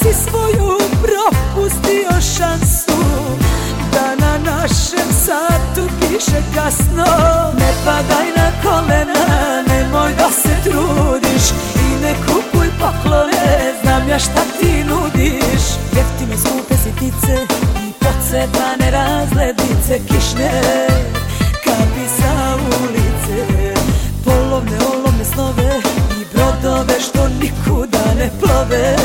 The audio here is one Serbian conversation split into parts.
si svoju propustio šansu da na našem satu piše kasno. Ne padaj na kolena, nemoj da se trudiš i ne kupuj poklone, znam ja šta ti nudiš. Jeftine skupe sitnice i pocepane razglednice, kišne kapi sa ulice, polovne olovne snove i brodove što nikuda ne plove.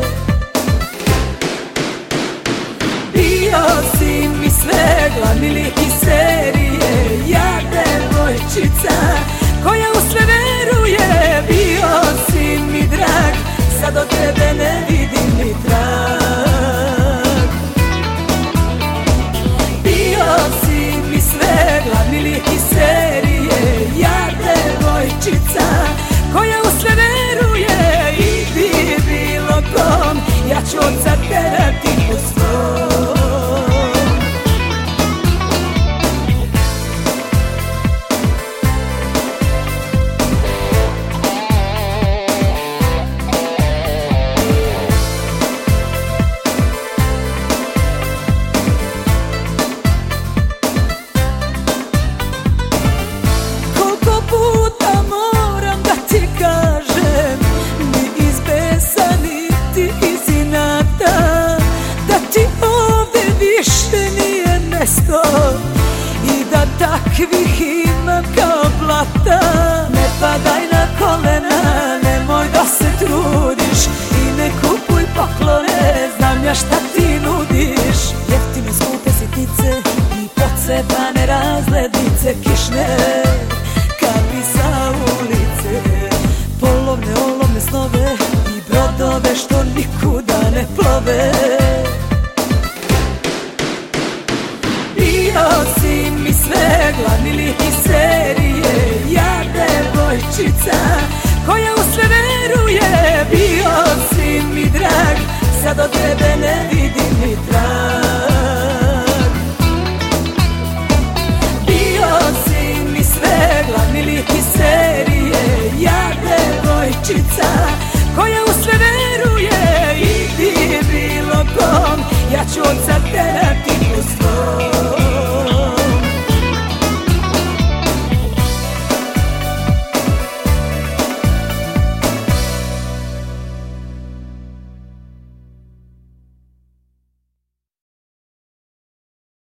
Bio si mi sve glavni lik iz serije, ja devojčica koja u sve veruje. Bio si mi drag, sad od tebe ne vidim ni trag. Bio si mi sve glavni lik iz serije, ja devojčica koja u sve veruje. Idi bilo kom, ja ću odzaterati po svom. I da takvih imam kao blata. Ne padaj na kolena, nemoj da se trudiš i ne kupuj poklone, znam ja šta ti nudiš. Jeftine skupe sitnice i pocepane razglednice, kišne kapi sa ulice, polovne olovne snove i brodove što nikuda ne plove.